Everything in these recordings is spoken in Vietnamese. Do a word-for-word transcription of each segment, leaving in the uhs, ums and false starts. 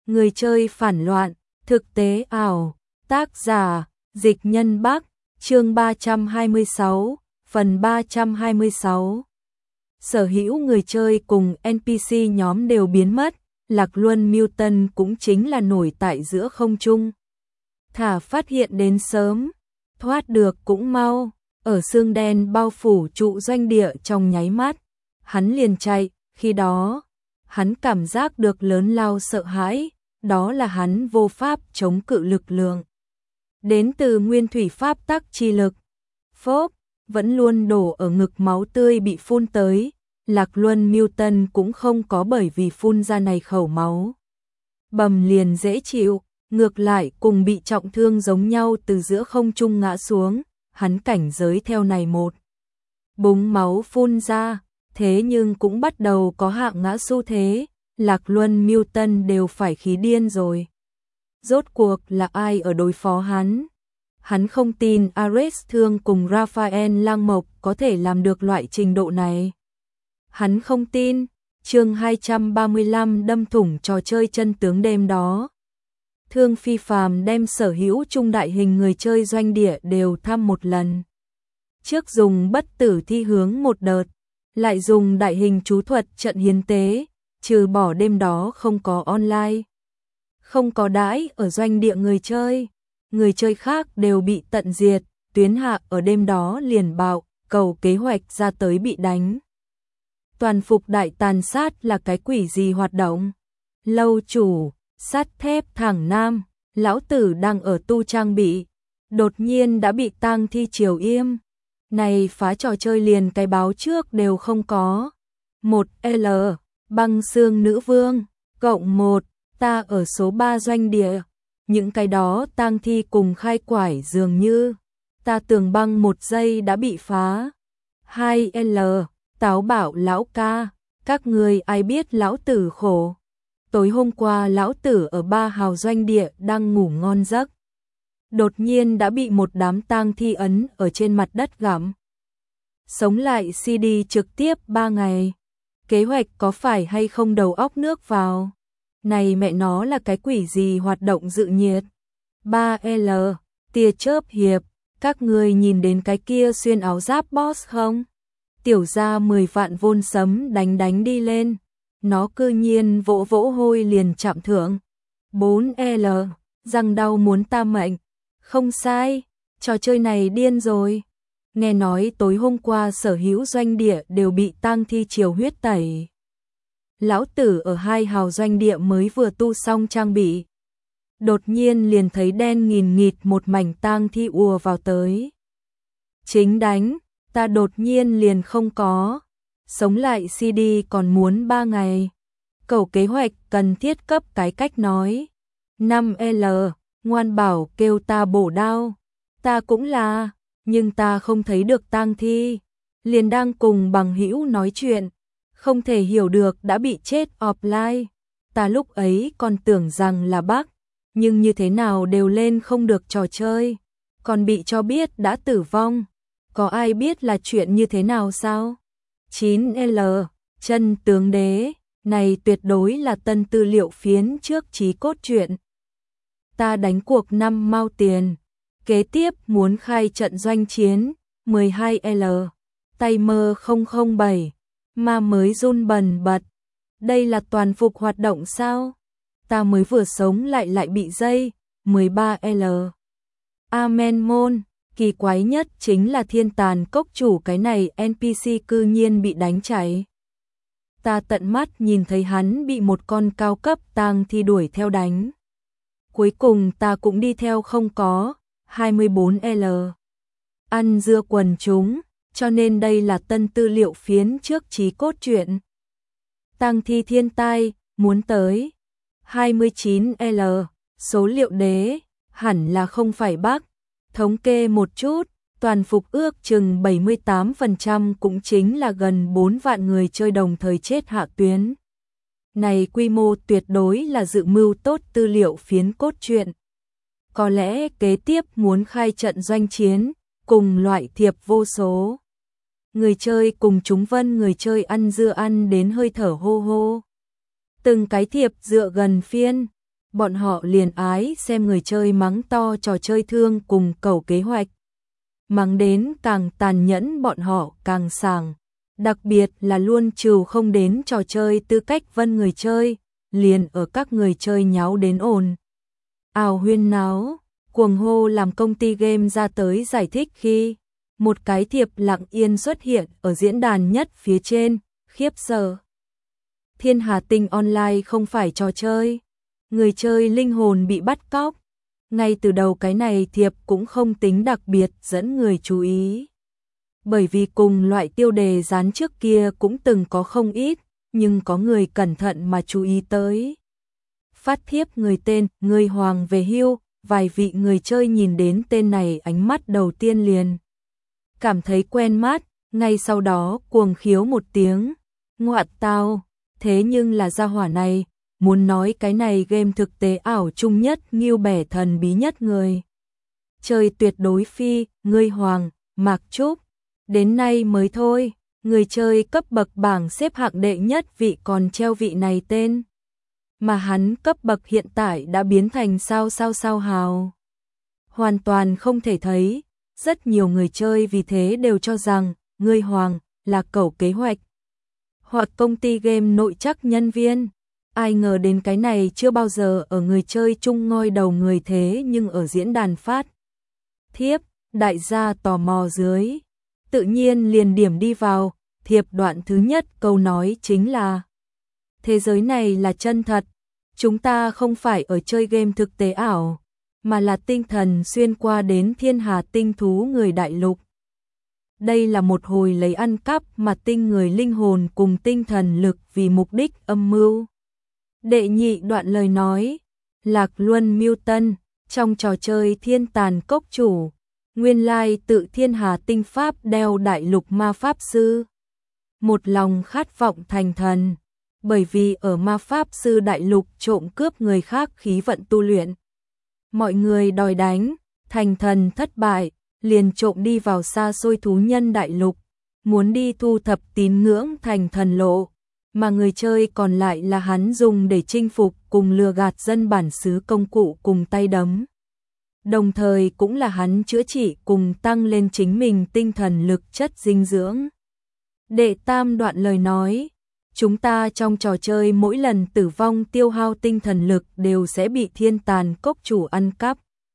Người chơi phản loạn, thực tế ảo, tác giả, Dịch Nhân Bắc, chương ba trăm hai mươi sáu, phần ba trăm hai mươi sáu. Sở hữu người chơi cùng en pê xê nhóm đều biến mất, Lạc Luân Mutant cũng chính là nổi tại giữa không trung. Thả phát hiện đến sớm, thoát được cũng mau, ở xương đen bao phủ trụ doanh địa trong nháy mắt, hắn liền chạy, khi đó, hắn cảm giác được lớn lao sợ hãi, đó là hắn vô pháp chống cự lực lượng. Đến từ nguyên thủy pháp tắc chi lực, phốp, vẫn luôn đổ ở ngực máu tươi bị phun tới, Lạc Luân Mutant cũng không có bởi vì phun ra này khẩu máu bầm liền dễ chịu, ngược lại cùng bị trọng thương giống nhau từ giữa không trung ngã xuống, hắn cảnh giới theo này một búng máu phun ra, thế nhưng cũng bắt đầu có hạng ngã xu thế, Lạc Luân Mutant đều phải khí điên rồi. Rốt cuộc là ai ở đối phó hắn? Hắn không tin Ares Thương cùng Raphael Lang Mộc có thể làm được loại trình độ này. Hắn không tin, chương hai trăm ba mươi lăm đâm thủng trò chơi chân tướng đêm đó. Thương phi phàm đem sở hữu trung đại hình người chơi doanh địa đều thăm một lần. Trước dùng bất tử thi hướng một đợt, lại dùng đại hình chú thuật trận hiến tế, trừ bỏ đêm đó không có online. Không có đãi ở doanh địa người chơi, người chơi khác đều bị tận diệt, tuyến hạ ở đêm đó liền bạo, cầu kế hoạch ra tới bị đánh. Toàn phục đại tàn sát là cái quỷ gì hoạt động? Lâu chủ, sắt thép thẳng nam, lão tử đang ở tu trang bị, đột nhiên đã bị tang thi triều yêm. Này phá trò chơi liền cái báo trước đều không có. một L, băng xương nữ vương, cộng một, ta ở số ba doanh địa. Những cái đó tang thi cùng khai quải dường như. Ta tường băng một giây đã bị phá. hai L, táo bảo lão ca, các người ai biết lão tử khổ. Tối hôm qua lão tử ở ba hào doanh địa đang ngủ ngon giấc. Đột nhiên đã bị một đám tang thi ấn ở trên mặt đất gặm. Sống lại xê đê trực tiếp ba ngày. Kế hoạch có phải hay không đầu óc nước vào? Này mẹ nó là cái quỷ gì hoạt động dự nhiệt? ba L, tia chớp hiệp, các người nhìn đến cái kia xuyên áo giáp boss không? Tiểu ra mười vạn vôn sấm đánh đánh đi lên. Nó cư nhiên vỗ vỗ hôi liền chạm thượng. bốn L, răng đau muốn ta mệnh. Không sai, trò chơi này điên rồi. Nghe nói tối hôm qua sở hữu doanh địa đều bị tang thi triều huyết tẩy. Lão tử ở hai hào doanh địa mới vừa tu xong trang bị. Đột nhiên liền thấy đen nghìn nghịt một mảnh tang thi ùa vào tới. Chính đánh, ta đột nhiên liền không có. Sống lại xê đê còn muốn ba ngày. Cầu kế hoạch cần thiết cấp cái cách nói. năm L, ngoan bảo kêu ta bổ đao. Ta cũng là, nhưng ta không thấy được tang thi. Liền đang cùng bằng hữu nói chuyện. Không thể hiểu được đã bị chết offline. Ta lúc ấy còn tưởng rằng là bug, nhưng như thế nào đều lên không được trò chơi. Còn bị cho biết đã tử vong. Có ai biết là chuyện như thế nào sao? chín L, chân tướng đế, này tuyệt đối là tân tư liệu phiến trước chí cốt truyện. Ta đánh cuộc năm mao tiền, kế tiếp muốn khai trận doanh chiến, mười hai L, tay mơ không không bảy, mà mới run bần bật. Đây là toàn phục hoạt động sao? Ta mới vừa sống lại lại bị dây, mười ba L. Amen môn. Kỳ quái nhất chính là thiên tàn cốc chủ cái này en pê xê cư nhiên bị đánh cháy. Ta tận mắt nhìn thấy hắn bị một con cao cấp tang thi đuổi theo đánh. Cuối cùng ta cũng đi theo không có, hai mươi bốn L. Ăn dưa quần chúng, cho nên đây là tân tư liệu phiến trước chí cốt truyện. Tang thi thiên tai, muốn tới. hai mươi chín L, số liệu đế, hẳn là không phải bug. Thống kê một chút, toàn phục ước chừng bảy mươi tám phần trăm cũng chính là gần bốn vạn người chơi đồng thời chết hạ tuyến. Này quy mô tuyệt đối là dự mưu tốt tư liệu phiến cốt truyện. Có lẽ kế tiếp muốn khai trận doanh chiến, cùng loại thiệp vô số. Người chơi cùng chúng vân người chơi ăn dưa ăn đến hơi thở hô hô. Từng cái thiệp dựa gần phiên, bọn họ liền ái xem người chơi mắng to trò chơi thương cùng cầu kế hoạch. Mắng đến càng tàn nhẫn bọn họ càng sảng, đặc biệt là luôn trừ không đến trò chơi tư cách vân người chơi, liền ở các người chơi nháo đến ồn ào huyên náo, cuồng hô làm công ty game ra tới giải thích khi một cái thiệp lặng yên xuất hiện ở diễn đàn nhất phía trên, khiếp sợ. Thiên Hà Tinh Online không phải trò chơi, người chơi linh hồn bị bắt cóc. Ngay từ đầu cái này thiệp cũng không tính đặc biệt dẫn người chú ý. Bởi vì cùng loại tiêu đề dán trước kia cũng từng có không ít, nhưng có người cẩn thận mà chú ý tới. Phát thiếp người tên, người Hoàng về hưu, vài vị người chơi nhìn đến tên này ánh mắt đầu tiên liền cảm thấy quen mắt, ngay sau đó cuồng khiếu một tiếng, ngoạ tao, thế nhưng là gia hỏa này, muốn nói cái này game thực tế ảo chung nhất nghiêu bẻ thần bí nhất người. Chơi tuyệt đối phi, người Hoàng, Mạc Trúc, đến nay mới thôi, người chơi cấp bậc bảng xếp hạng đệ nhất vị còn treo vị này tên. Mà hắn cấp bậc hiện tại đã biến thành sao sao sao hào. Hoàn toàn không thể thấy, rất nhiều người chơi vì thế đều cho rằng, người Hoàng, là cẩu kế hoạch. Hoặc công ty game nội trắc nhân viên. Ai ngờ đến cái này chưa bao giờ ở người chơi chung ngoi đầu người thế nhưng ở diễn đàn phát. Thiếp, đại gia tò mò dưới. Tự nhiên liền điểm đi vào, thiệp đoạn thứ nhất câu nói chính là thế giới này là chân thật, chúng ta không phải ở chơi game thực tế ảo, mà là tinh thần xuyên qua đến thiên hà tinh thú người đại lục. Đây là một hồi lấy ăn cắp mà tinh người linh hồn cùng tinh thần lực vì mục đích âm mưu. Đệ nhị đoạn lời nói, Lạc Luân Miêu Tân, trong trò chơi Thiên Tàn Cốc Chủ, nguyên lai tự thiên hà tinh pháp đeo đại lục ma pháp sư. Một lòng khát vọng thành thần, bởi vì ở ma pháp sư đại lục trộm cướp người khác khí vận tu luyện. Mọi người đòi đánh, thành thần thất bại, liền trộm đi vào xa xôi thú nhân đại lục, muốn đi thu thập tín ngưỡng thành thần lộ, mà người chơi còn lại là hắn dùng để chinh phục cùng lừa gạt dân bản xứ công cụ cùng tay đấm. Đồng thời cũng là hắn chữa trị cùng tăng lên chính mình tinh thần lực chất dinh dưỡng. Đệ tam đoạn lời nói, chúng ta trong trò chơi mỗi lần tử vong tiêu hao tinh thần lực đều sẽ bị thiên tàn cốc chủ ăn cắp.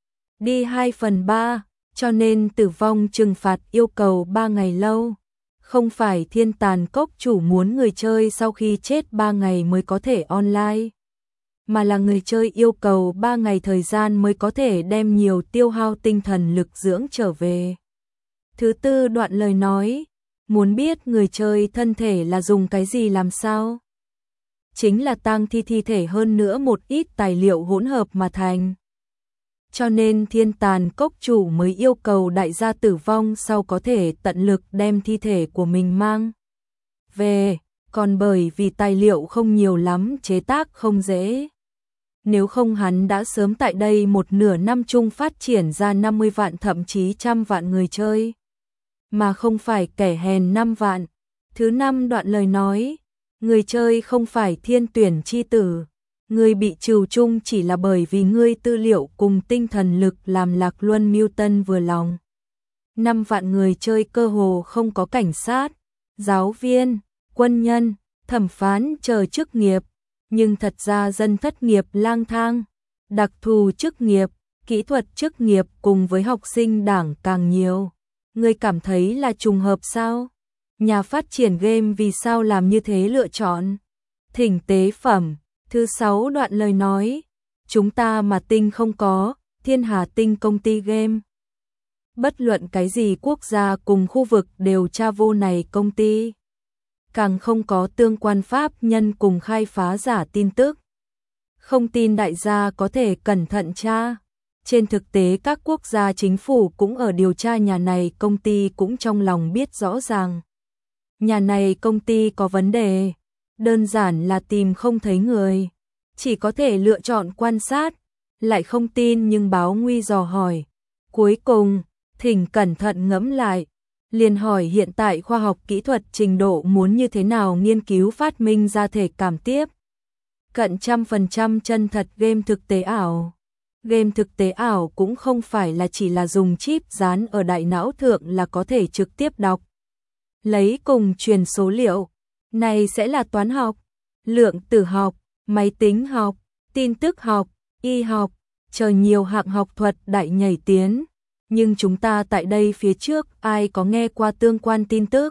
Đi hai phần ba, cho nên tử vong trừng phạt yêu cầu ba ngày lâu. Không phải thiên tàn cốc chủ muốn người chơi sau khi chết ba ngày mới có thể online, mà là người chơi yêu cầu ba ngày thời gian mới có thể đem nhiều tiêu hao tinh thần lực dưỡng trở về. Thứ tư đoạn lời nói, muốn biết người chơi thân thể là dùng cái gì làm sao? Chính là tang thi thi thể hơn nữa một ít tài liệu hỗn hợp mà thành. Cho nên thiên tàn cốc chủ mới yêu cầu đại gia tử vong sau có thể tận lực đem thi thể của mình mang về, còn bởi vì tài liệu không nhiều lắm chế tác không dễ. Nếu không hắn đã sớm tại đây một nửa năm chung phát triển ra năm mươi vạn thậm chí trăm vạn người chơi, mà không phải kẻ hèn năm vạn. Thứ năm đoạn lời nói, người chơi không phải thiên tuyển chi tử, người bị trừ chung chỉ là bởi vì ngươi tư liệu cùng tinh thần lực làm Lạc Luân Miêu Tân vừa lòng. Năm vạn người chơi cơ hồ không có cảnh sát, giáo viên, quân nhân, thẩm phán chờ chức nghiệp, nhưng thật ra dân thất nghiệp lang thang, đặc thù chức nghiệp, kỹ thuật chức nghiệp cùng với học sinh đảng càng nhiều. Ngươi cảm thấy là trùng hợp sao? Nhà phát triển game vì sao làm như thế lựa chọn? Thỉnh tế phẩm. Thứ sáu đoạn lời nói, chúng ta mà tinh không có, thiên hà tinh công ty game. Bất luận cái gì quốc gia cùng khu vực đều tra vô này công ty. Càng không có tương quan pháp nhân cùng khai phá giả tin tức. Không tin đại gia có thể cẩn thận tra. Trên thực tế các quốc gia chính phủ cũng ở điều tra nhà này công ty cũng trong lòng biết rõ ràng. Nhà này công ty có vấn đề. Đơn giản là tìm không thấy người, chỉ có thể lựa chọn quan sát, lại không tin nhưng báo nguy dò hỏi. Cuối cùng, thỉnh cẩn thận ngẫm lại, liền hỏi hiện tại khoa học kỹ thuật trình độ muốn như thế nào nghiên cứu phát minh ra thể cảm tiếp cận trăm phần trăm chân thật game thực tế ảo. Game thực tế ảo cũng không phải là chỉ là dùng chip dán ở đại não thượng là có thể trực tiếp đọc, lấy cùng truyền số liệu. Này sẽ là toán học, lượng tử học, máy tính học, tin tức học, y học, chờ nhiều hạng học thuật đại nhảy tiến. Nhưng chúng ta tại đây phía trước ai có nghe qua tương quan tin tức?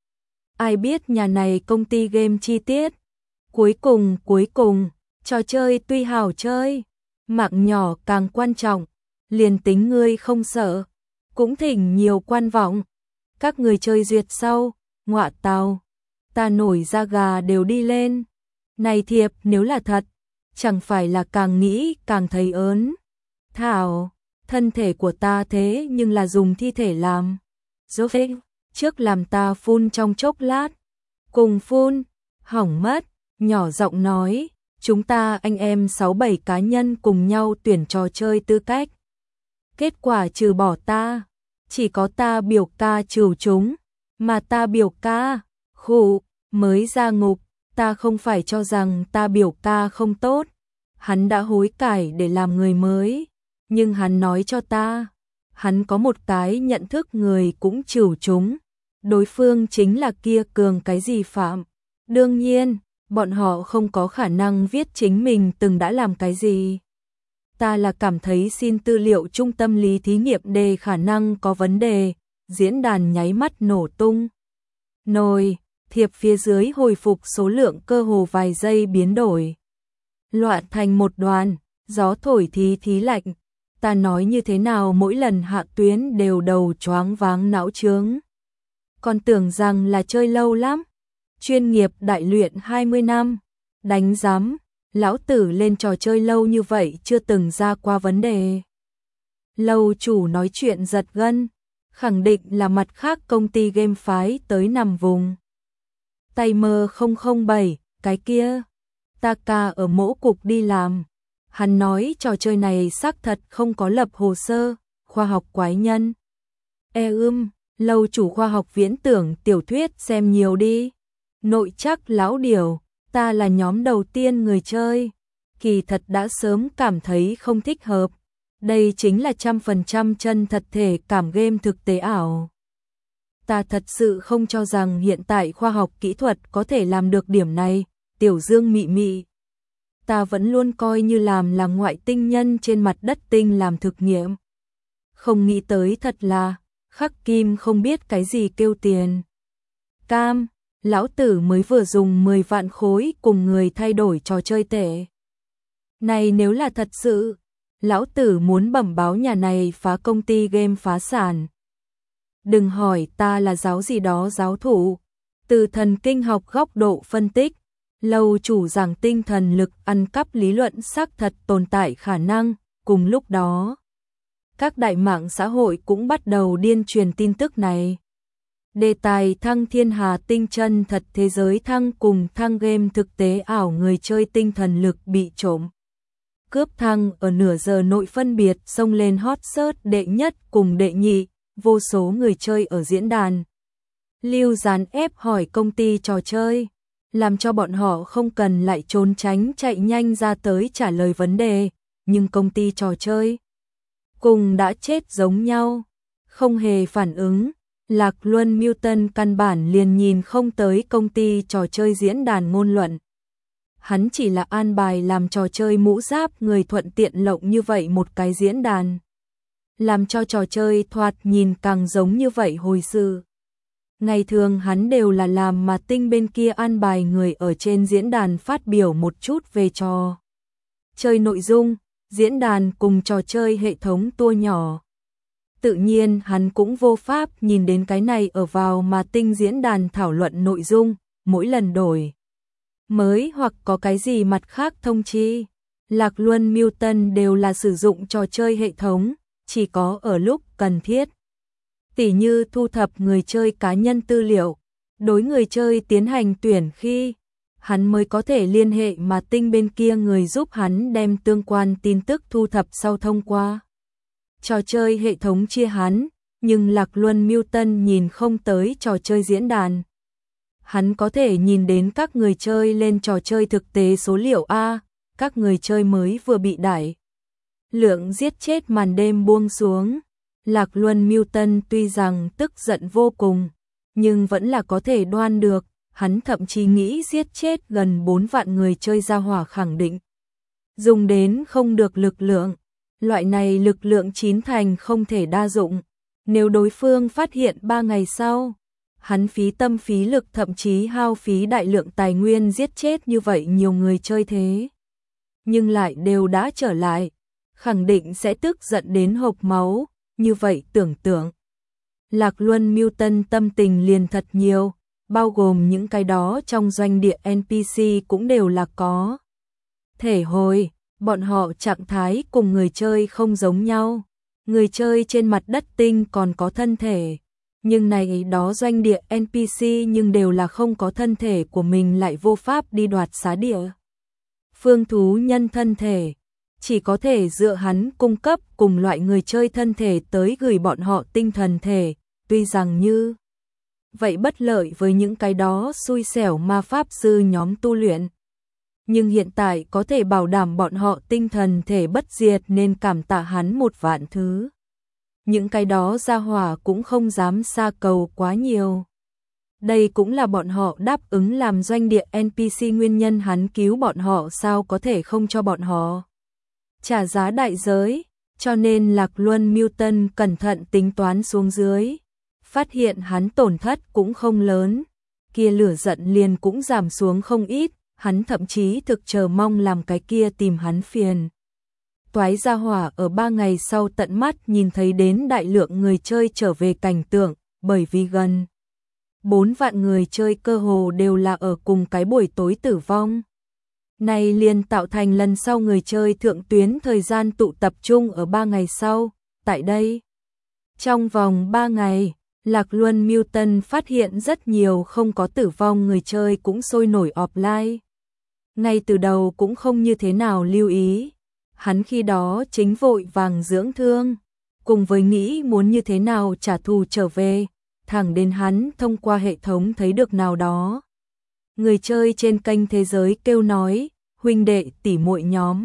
Ai biết nhà này công ty game chi tiết? Cuối cùng, cuối cùng, trò chơi tuy hảo chơi, mạng nhỏ càng quan trọng, liền tính ngươi không sợ, cũng thỉnh nhiều quan vọng. Các người chơi duyệt sau, ngọa tào, ta nổi da gà đều đi lên. Này thiệp nếu là thật, chẳng phải là càng nghĩ càng thấy ớn. Thảo, thân thể của ta thế nhưng là dùng thi thể làm. Dốt trước làm ta phun trong chốc lát. Cùng phun, hỏng mất, nhỏ giọng nói, chúng ta anh em sáu bảy cá nhân cùng nhau tuyển trò chơi tư cách. Kết quả trừ bỏ ta, chỉ có ta biểu ca trừ chúng, mà ta biểu ca, khụ, mới ra ngục, ta không phải cho rằng ta biểu ca không tốt. Hắn đã hối cải để làm người mới, nhưng hắn nói cho ta, hắn có một cái nhận thức người cũng trừ chúng. Đối phương chính là kia cường cái gì phạm. Đương nhiên, bọn họ không có khả năng viết chính mình từng đã làm cái gì. Ta là cảm thấy xin tư liệu trung tâm lý thí nghiệm đề khả năng có vấn đề, diễn đàn nháy mắt nổ tung. Nồi, thiệp phía dưới hồi phục số lượng cơ hồ vài giây biến đổi. Loạn thành một đoàn, gió thổi thí thí lạnh. Ta nói như thế nào mỗi lần hạ tuyến đều đầu choáng váng não chướng. Còn tưởng rằng là chơi lâu lắm. Chuyên nghiệp đại luyện hai mươi năm. Đánh giám, lão tử lên trò chơi lâu như vậy chưa từng ra qua vấn đề. Lâu chủ nói chuyện giật gân, khẳng định là mặt khác công ty game phái tới nằm vùng. Timer không không bảy, cái kia, ta ca ở mỗ cục đi làm. Hắn nói trò chơi này xác thật không có lập hồ sơ, khoa học quái nhân. E ưm, lâu chủ khoa học viễn tưởng tiểu thuyết xem nhiều đi. Nội chắc lão điều, ta là nhóm đầu tiên người chơi. Kỳ thật đã sớm cảm thấy không thích hợp. Đây chính là trăm phần trăm chân thật thể cảm game thực tế ảo. Ta thật sự không cho rằng hiện tại khoa học kỹ thuật có thể làm được điểm này, tiểu dương mị mị. Ta vẫn luôn coi như làm là ngoại tinh nhân trên mặt đất tinh làm thực nghiệm. Không nghĩ tới thật là, khắc kim không biết cái gì kêu tiền. Cam, lão tử mới vừa dùng mười vạn khối cùng người thay đổi trò chơi tệ. Này nếu là thật sự, lão tử muốn bẩm báo nhà này phá công ty game phá sản. Đừng hỏi ta là giáo gì đó giáo thủ. Từ thần kinh học góc độ phân tích, lâu chủ giảng tinh thần lực ăn cắp lý luận xác thật tồn tại khả năng. Cùng lúc đó, các đại mạng xã hội cũng bắt đầu điên truyền tin tức này. Đề tài thăng thiên hà tinh chân thật thế giới thăng cùng thăng game thực tế ảo người chơi tinh thần lực bị trộm. Cướp thăng ở nửa giờ nội phân biệt xông lên hot search đệ nhất cùng đệ nhị, vô số người chơi ở diễn đàn. Lưu dán ép hỏi công ty trò chơi, làm cho bọn họ không cần lại trốn tránh chạy nhanh ra tới trả lời vấn đề, nhưng công ty trò chơi cùng đã chết giống nhau, không hề phản ứng. Lạc Luân Newton căn bản liền nhìn không tới công ty trò chơi diễn đàn ngôn luận. Hắn chỉ là an bài làm trò chơi mũ giáp người thuận tiện lộng như vậy một cái diễn đàn. Làm cho trò chơi thoạt nhìn càng giống như vậy hồi sự. Ngày thường hắn đều là làm mà tinh bên kia an bài người ở trên diễn đàn phát biểu một chút về trò chơi nội dung, diễn đàn cùng trò chơi hệ thống tua nhỏ. Tự nhiên hắn cũng vô pháp nhìn đến cái này ở vào mà tinh diễn đàn thảo luận nội dung, mỗi lần đổi mới hoặc có cái gì mặt khác thông chi. Lạc Luân Newton đều là sử dụng trò chơi hệ thống, chỉ có ở lúc cần thiết. Tỉ như thu thập người chơi cá nhân tư liệu, đối người chơi tiến hành tuyển khi, hắn mới có thể liên hệ mà tinh bên kia người giúp hắn đem tương quan tin tức thu thập sau thông qua. Trò chơi hệ thống chia hắn, nhưng Lạc Luân Newton nhìn không tới trò chơi diễn đàn. Hắn có thể nhìn đến các người chơi lên trò chơi thực tế số liệu A, các người chơi mới vừa bị đẩy. Lượng giết chết màn đêm buông xuống. Lạc Luân Milton tuy rằng tức giận vô cùng, nhưng vẫn là có thể đoán được, hắn thậm chí nghĩ giết chết gần bốn vạn người chơi gia hỏa khẳng định. Dùng đến không được lực lượng, loại này lực lượng chín thành không thể đa dụng. Nếu đối phương phát hiện ba ngày sau, hắn phí tâm phí lực thậm chí hao phí đại lượng tài nguyên giết chết như vậy nhiều người chơi thế. Nhưng lại đều đã trở lại, khẳng định sẽ tức giận đến hộc máu, như vậy tưởng tượng. Lạc Luân Milton tâm tình liền thật nhiều, bao gồm những cái đó trong doanh địa en pê xê cũng đều là có thể hồi, bọn họ trạng thái cùng người chơi không giống nhau. Người chơi trên mặt đất tinh còn có thân thể, nhưng này đó doanh địa en pê xê nhưng đều là không có thân thể của mình lại vô pháp đi đoạt xá địa. Phương thú nhân thân thể, chỉ có thể dựa hắn cung cấp cùng loại người chơi thân thể tới gửi bọn họ tinh thần thể, tuy rằng như vậy bất lợi với những cái đó xui xẻo ma pháp sư nhóm tu luyện. Nhưng hiện tại có thể bảo đảm bọn họ tinh thần thể bất diệt nên cảm tạ hắn một vạn thứ. Những cái đó gia hỏa cũng không dám xa cầu quá nhiều. Đây cũng là bọn họ đáp ứng làm doanh địa en pê xê nguyên nhân, hắn cứu bọn họ sao có thể không cho bọn họ trả giá đại giới, cho nên Lạc Luân Milton cẩn thận tính toán xuống dưới, phát hiện hắn tổn thất cũng không lớn, kia lửa giận liền cũng giảm xuống không ít, hắn thậm chí thực chờ mong làm cái kia tìm hắn phiền. Toái gia hỏa ở ba ngày sau tận mắt nhìn thấy đến đại lượng người chơi trở về cảnh tượng, bởi vì gần bốn vạn người chơi cơ hồ đều là ở cùng cái buổi tối tử vong. Này liền tạo thành lần sau người chơi thượng tuyến thời gian tụ tập trung ở ba ngày sau, tại đây. Trong vòng ba ngày, Lạc Luân Milton phát hiện rất nhiều không có tử vong người chơi cũng sôi nổi offline. Ngay từ đầu cũng không như thế nào lưu ý, hắn khi đó chính vội vàng dưỡng thương, cùng với nghĩ muốn như thế nào trả thù trở về, thẳng đến hắn thông qua hệ thống thấy được nào đó. Người chơi trên kênh thế giới kêu nói, huynh đệ tỷ muội nhóm.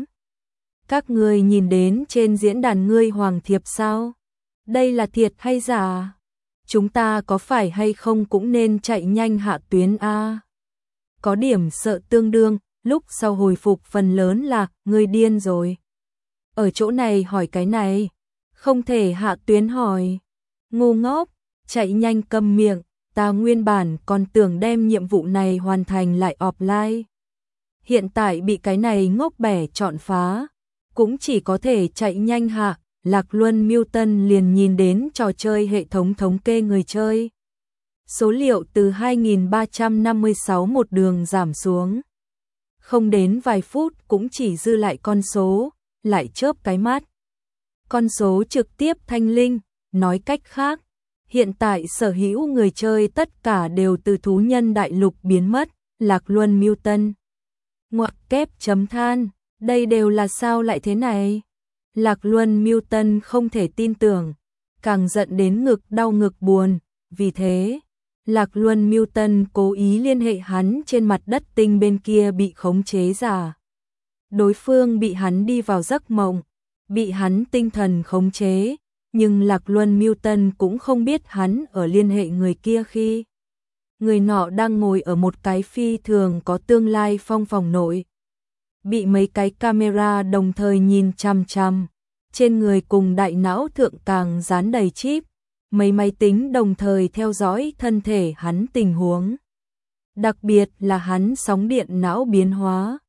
Các ngươi nhìn đến trên diễn đàn ngươi hoàng thiệp sao? Đây là thiệt hay giả? Chúng ta có phải hay không cũng nên chạy nhanh hạ tuyến A? Có điểm sợ tương đương, lúc sau hồi phục phần lớn là, ngươi điên rồi. Ở chỗ này hỏi cái này, không thể hạ tuyến hỏi. Ngu ngốc, chạy nhanh câm miệng, ta nguyên bản còn tưởng đem nhiệm vụ này hoàn thành lại offline. Hiện tại bị cái này ngốc bẻ chọn phá, cũng chỉ có thể chạy nhanh hạ. Lạc Luân Milton liền nhìn đến trò chơi hệ thống thống kê người chơi. Số liệu từ hai nghìn ba trăm năm mươi sáu một đường giảm xuống. Không đến vài phút cũng chỉ dư lại con số, lại chớp cái mắt. Con số trực tiếp thanh linh, nói cách khác, hiện tại sở hữu người chơi tất cả đều từ thú nhân đại lục biến mất. Lạc Luân Milton ngoặc kép chấm than, đây đều là sao lại thế này? Lạc Luân Milton không thể tin tưởng, càng giận đến ngực đau ngực buồn, vì thế, Lạc Luân Milton cố ý liên hệ hắn trên mặt đất tinh bên kia bị khống chế giả. Đối phương bị hắn đi vào giấc mộng, bị hắn tinh thần khống chế, nhưng Lạc Luân Milton cũng không biết hắn ở liên hệ người kia khi người nọ đang ngồi ở một cái phi thường có tương lai phong phòng nội. Bị mấy cái camera đồng thời nhìn chằm chằm, trên người cùng đại não thượng càng dán đầy chip, mấy máy tính đồng thời theo dõi thân thể hắn tình huống. Đặc biệt là hắn sóng điện não biến hóa,